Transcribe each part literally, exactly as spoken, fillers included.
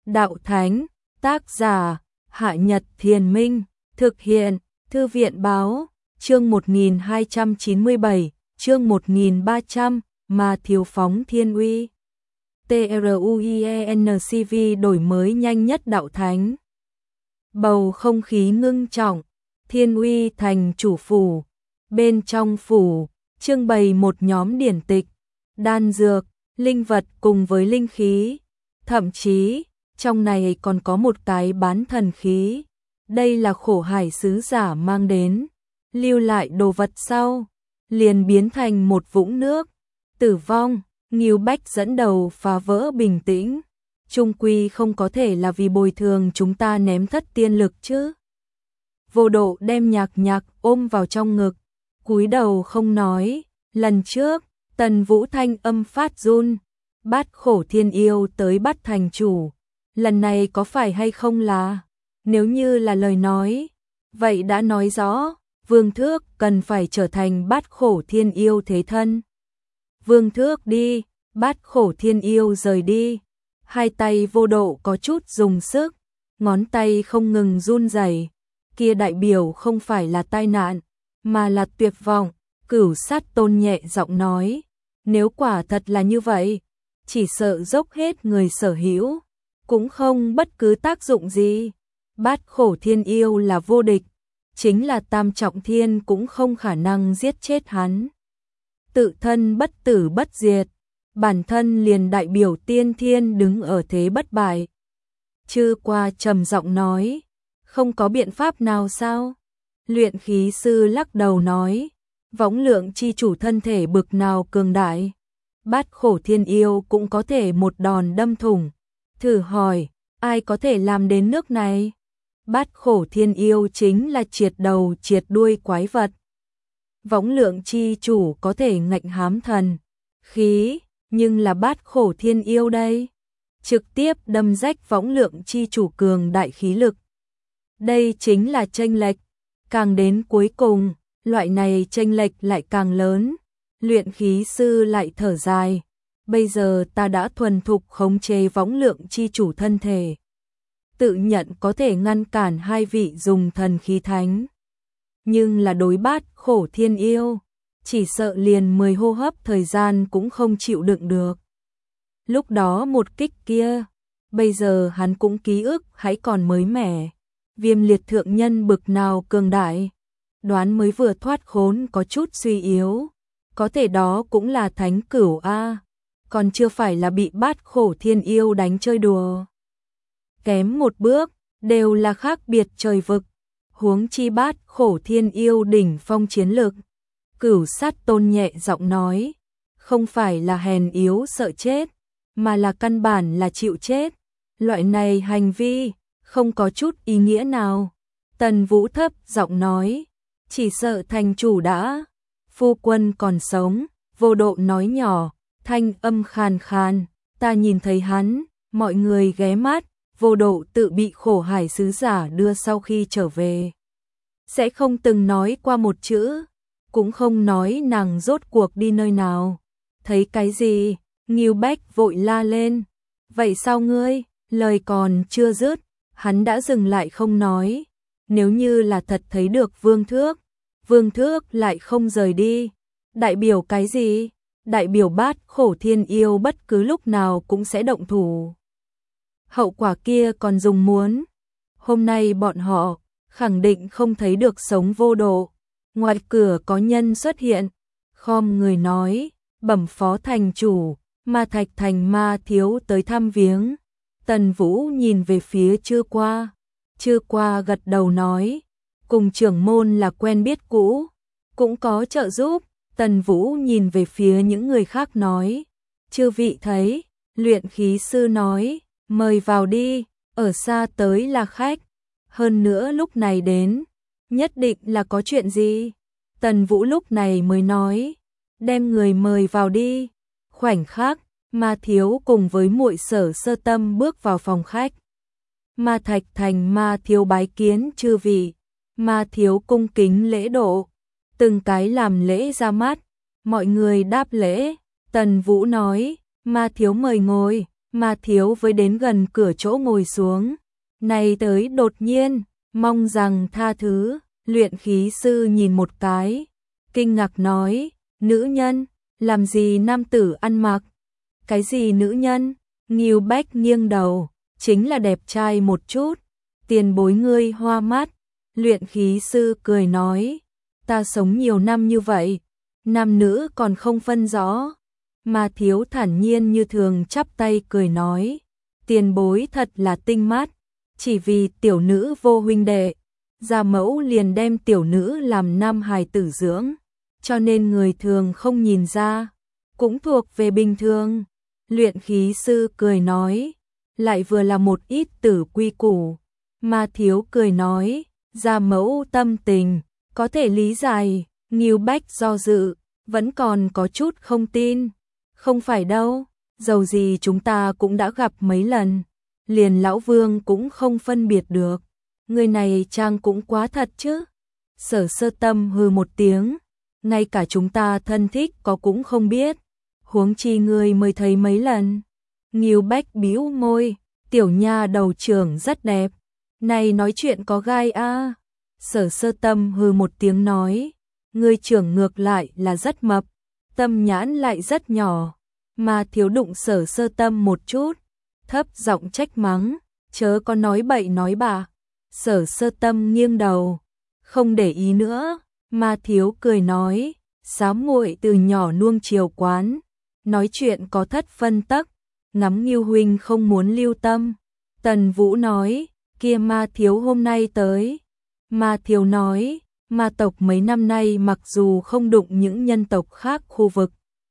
đạo thánh, tác giả, Hạ Nhật Thiền Minh, thực hiện, Thư viện Báo, chương một nghìn hai trăm chín mươi bảy, chương một nghìn ba trăm, Ma Thiếu phóng thiên uy. TRUIENCV đổi mới nhanh nhất đạo thánh. Bầu không khí ngưng trọng, Thiên Uy thành chủ phủ, bên trong phủ, trưng bày một nhóm điển tịch, đan dược, linh vật cùng với linh khí, thậm chí, trong này còn có một cái bán thần khí. Đây là Khổ Hải sứ giả mang đến, lưu lại đồ vật sau, liền biến thành một vũng nước, tử vong. Ngưu Bách dẫn đầu phá vỡ bình tĩnh, chung quy không có thể là vì bồi thường chúng ta ném thất tiên lực chứ. Vô Độ đem Nhạc Nhạc ôm vào trong ngực, cúi đầu không nói. Lần trước, Tần Vũ thanh âm phát run, Bát Khổ Thiên Yêu tới bắt thành chủ, lần này có phải hay không là, nếu như là lời nói, vậy đã nói rõ, Vương Thước cần phải trở thành Bát Khổ Thiên Yêu thế thân. Vương Thước đi, Bát Khổ Thiên Yêu rời đi, hai tay Vô Độ có chút dùng sức, ngón tay không ngừng run rẩy, kia đại biểu không phải là tai nạn, mà là tuyệt vọng. Cửu Sát Tôn nhẹ giọng nói, nếu quả thật là như vậy, chỉ sợ dốc hết người sở hữu, cũng không bất cứ tác dụng gì. Bát Khổ Thiên Yêu là vô địch, chính là Tam Trọng Thiên cũng không khả năng giết chết hắn. Tự thân bất tử bất diệt, bản thân liền đại biểu tiên thiên đứng ở thế bất bại. Chư Qua trầm giọng nói, không có biện pháp nào sao? Luyện khí sư lắc đầu nói, Võng Lượng chi chủ thân thể bực nào cường đại, Bát Khổ Thiên Yêu cũng có thể một đòn đâm thủng. Thử hỏi, ai có thể làm đến nước này? Bát Khổ Thiên Yêu chính là triệt đầu triệt đuôi quái vật. Võng Lượng chi chủ có thể ngạnh hám thần khí, nhưng là Bát Khổ Thiên Yêu đây, trực tiếp đâm rách Võng Lượng chi chủ cường đại khí lực. Đây chính là chênh lệch, càng đến cuối cùng, loại này chênh lệch lại càng lớn. Luyện khí sư lại thở dài, bây giờ ta đã thuần thục khống chế Võng Lượng chi chủ thân thể, tự nhận có thể ngăn cản hai vị dùng thần khí thánh. Nhưng là đối Bát Khổ Thiên Yêu, chỉ sợ liền mười hô hấp thời gian cũng không chịu đựng được. Lúc đó một kích kia, bây giờ hắn cũng ký ức hãy còn mới mẻ. Viêm Liệt thượng nhân bực nào cường đại, đoán mới vừa thoát khốn có chút suy yếu, có thể đó cũng là thánh cửu a, còn chưa phải là bị Bát Khổ Thiên Yêu đánh chơi đùa. Kém một bước, đều là khác biệt trời vực, huống chi Bát Khổ Thiên Yêu đỉnh phong chiến lực. Cửu Sát Tôn nhẹ giọng nói, không phải là hèn yếu sợ chết, mà là căn bản là chịu chết. Loại này hành vi, không có chút ý nghĩa nào. Tần Vũ thấp giọng nói, chỉ sợ thành chủ đã, phu quân còn sống. Vô Độ nói nhỏ, thanh âm khàn khàn, ta nhìn thấy hắn. Mọi người ghé mắt, Vô Độ tự bị Khổ Hải sứ giả đưa sau khi trở về, sẽ không từng nói qua một chữ, cũng không nói nàng rốt cuộc đi nơi nào. Thấy cái gì? Ngưu Bách vội la lên, vậy sao ngươi? Lời còn chưa dứt, hắn đã dừng lại không nói. Nếu như là thật thấy được Vương Thước, Vương Thước lại không rời đi, đại biểu cái gì? Đại biểu Bát Khổ Thiên Yêu bất cứ lúc nào cũng sẽ động thủ. Hậu quả kia còn dùng muốn. Hôm nay bọn họ khẳng định không thấy được sống Vô Độ. Ngoài cửa có nhân xuất hiện, khom người nói, bẩm phó thành chủ, Ma Thạch Thành Ma Thiếu tới thăm viếng. Tần Vũ nhìn về phía Chư Qua, Chư Qua gật đầu nói, cùng trưởng môn là quen biết cũ, cũng có trợ giúp. Tần Vũ nhìn về phía những người khác nói, chư vị thấy? Luyện khí sư nói, mời vào đi, ở xa tới là khách, hơn nữa lúc này đến, nhất định là có chuyện gì. Tần Vũ lúc này mới nói, đem người mời vào đi. Khoảnh khắc, Ma Thiếu cùng với muội Sở Sơ Tâm bước vào phòng khách. Ma Thạch Thành Ma Thiếu bái kiến chư vị. Ma Thiếu cung kính lễ độ, từng cái làm lễ ra mắt, mọi người đáp lễ. Tần Vũ nói, Ma Thiếu mời ngồi. Ma Thiếu với đến gần cửa chỗ ngồi xuống. Này tới đột nhiên, mong rằng tha thứ. Luyện khí sư nhìn một cái, kinh ngạc nói, nữ nhân, làm gì nam tử ăn mặc? Cái gì nữ nhân? Ngưu Bách nghiêng đầu, chính là đẹp trai một chút. Tiền bối ngươi hoa mắt. Luyện khí sư cười nói, ta sống nhiều năm như vậy, nam nữ còn không phân rõ. Ma Thiếu thản nhiên như thường chắp tay cười nói, tiền bối thật là tinh mắt, chỉ vì tiểu nữ vô huynh đệ, gia mẫu liền đem tiểu nữ làm nam hài tử dưỡng, cho nên người thường không nhìn ra, cũng thuộc về bình thường. Luyện khí sư cười nói, lại vừa là một ít tử quy củ. Ma Thiếu cười nói, gia mẫu tâm tình, có thể lý giải. Ngưu Bách do dự, vẫn còn có chút không tin. Không phải đâu, dầu gì chúng ta cũng đã gặp mấy lần, liền lão Vương cũng không phân biệt được. Người này trang cũng quá thật chứ. Sở Sơ Tâm hừ một tiếng, ngay cả chúng ta thân thích có cũng không biết, huống chi người mới thấy mấy lần. Ngưu Bách bĩu môi, tiểu nha đầu trưởng rất đẹp, này nói chuyện có gai a. À. Sở Sơ Tâm hừ một tiếng nói, người trưởng ngược lại là rất mập, tâm nhãn lại rất nhỏ. Ma Thiếu đụng Sở Sơ Tâm một chút, thấp giọng trách mắng, chớ có nói bậy nói bạ. Sở Sơ Tâm nghiêng đầu, không để ý nữa. Ma Thiếu cười nói, xám muội từ nhỏ nuông chiều quán, nói chuyện có thất phân tắc, ngắm Ngưu huynh không muốn lưu tâm. Tần Vũ nói, kia Ma Thiếu hôm nay tới. Ma Thiếu nói, ma tộc mấy năm nay mặc dù không đụng những nhân tộc khác khu vực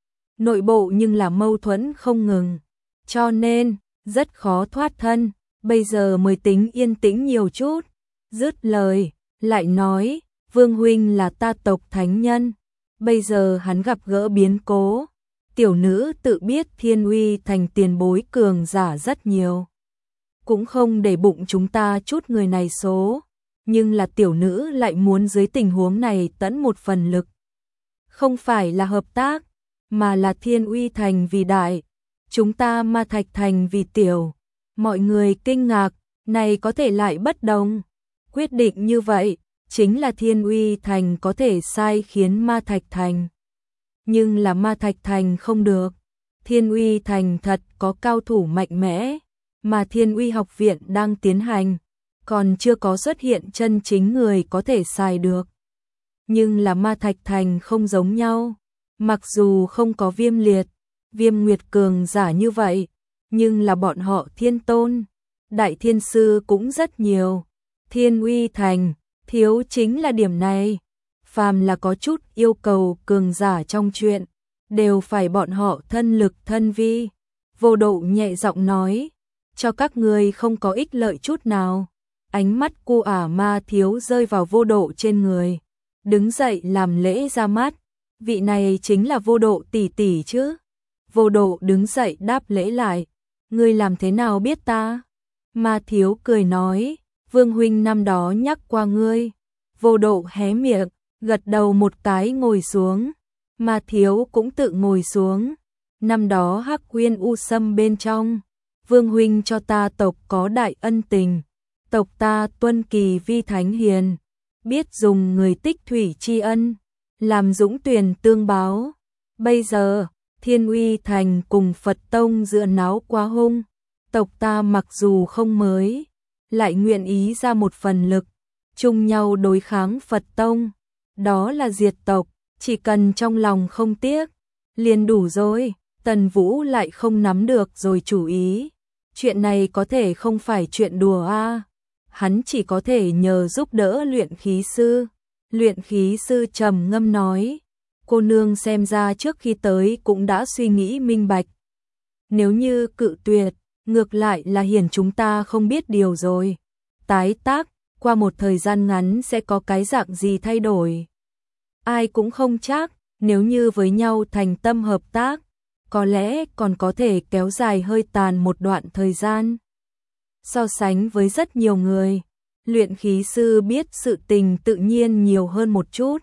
nội bộ nhưng là mâu thuẫn không ngừng, cho nên rất khó thoát thân, bây giờ mới tính yên tĩnh nhiều chút. Dứt lời, lại nói, Vương huynh là ta tộc thánh nhân, bây giờ hắn gặp gỡ biến cố, tiểu nữ tự biết Thiên Uy thành tiền bối cường giả rất nhiều, cũng không để bụng chúng ta chút người này số, nhưng là tiểu nữ lại muốn dưới tình huống này tẫn một phần lực. Không phải là hợp tác, mà là Thiên Uy thành vì đại, chúng ta Ma Thạch thành vì tiểu. Mọi người kinh ngạc, này có thể lại bất đồng. Quyết định như vậy, chính là Thiên Uy thành có thể sai khiến Ma Thạch thành. Nhưng là Ma Thạch thành không được. Thiên Uy thành thật có cao thủ mạnh mẽ, mà Thiên Uy học viện đang tiến hành, còn chưa có xuất hiện chân chính người có thể xài được. Nhưng là Ma Thạch thành không giống nhau, mặc dù không có Viêm Liệt, Viêm Nguyệt cường giả như vậy, nhưng là bọn họ thiên tôn, đại thiên sư cũng rất nhiều. Thiên Uy thành, thiếu chính là điểm này. Phàm là có chút yêu cầu cường giả trong chuyện, đều phải bọn họ thân lực thân vi. Vô Độ nhẹ giọng nói, cho các người không có ích lợi chút nào. Ánh mắt cu ả Ma Thiếu rơi vào Vô Độ trên người, đứng dậy làm lễ ra mắt. Vị này chính là Vô Độ tỷ tỷ chứ? Vô Độ đứng dậy đáp lễ lại, ngươi làm thế nào biết ta? Ma Thiếu cười nói, Vương huynh năm đó nhắc qua ngươi. Vô Độ hé miệng, gật đầu một cái ngồi xuống. Ma Thiếu cũng tự ngồi xuống. Năm đó Hắc Uyên U Sâm bên trong, Vương huynh cho ta tộc có đại ân tình, tộc ta tuân kỳ vi thánh hiền, biết dùng người tích thủy tri ân, làm dũng tuyển tương báo. Bây giờ Thiên Uy thành cùng Phật tông dựa náo quá hung, tộc ta mặc dù không mới, lại nguyện ý ra một phần lực, chung nhau đối kháng Phật tông, đó là diệt tộc, chỉ cần trong lòng không tiếc, liền đủ rồi. Tần Vũ lại không nắm được rồi chủ ý, chuyện này có thể không phải chuyện đùa a. À. Hắn chỉ có thể nhờ giúp đỡ luyện khí sư. Luyện khí sư trầm ngâm nói, cô nương xem ra trước khi tới cũng đã suy nghĩ minh bạch. Nếu như cự tuyệt, ngược lại là hiển chúng ta không biết điều rồi. Tái tác, qua một thời gian ngắn sẽ có cái dạng gì thay đổi. Ai cũng không chắc, nếu như với nhau thành tâm hợp tác, có lẽ còn có thể kéo dài hơi tàn một đoạn thời gian. So sánh với rất nhiều người, luyện khí sư biết sự tình tự nhiên nhiều hơn một chút.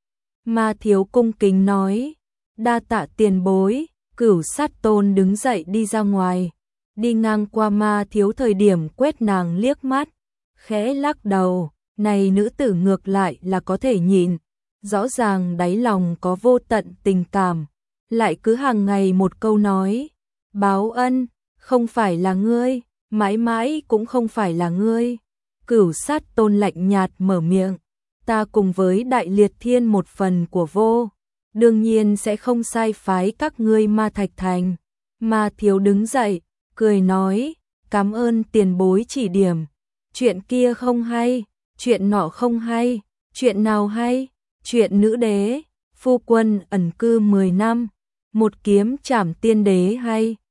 Ma Thiếu cung kính nói, đa tạ tiền bối. Cửu Sát Tôn đứng dậy đi ra ngoài, đi ngang qua Ma Thiếu thời điểm quét nàng liếc mắt, khẽ lắc đầu, này nữ tử ngược lại là có thể nhìn, rõ ràng đáy lòng có vô tận tình cảm, lại cứ hàng ngày một câu nói, báo ân, không phải là ngươi, mãi mãi cũng không phải là ngươi. Cửu Sát Tôn lạnh nhạt mở miệng, ta cùng với Đại Liệt Thiên một phần của vô, đương nhiên sẽ không sai phái các ngươi Ma Thạch Thành. Ma Thiếu đứng dậy, cười nói, cảm ơn tiền bối chỉ điểm, chuyện kia không hay, chuyện nọ không hay, chuyện nào hay, chuyện nữ đế, phu quân ẩn cư mười năm, một kiếm trảm tiên đế hay.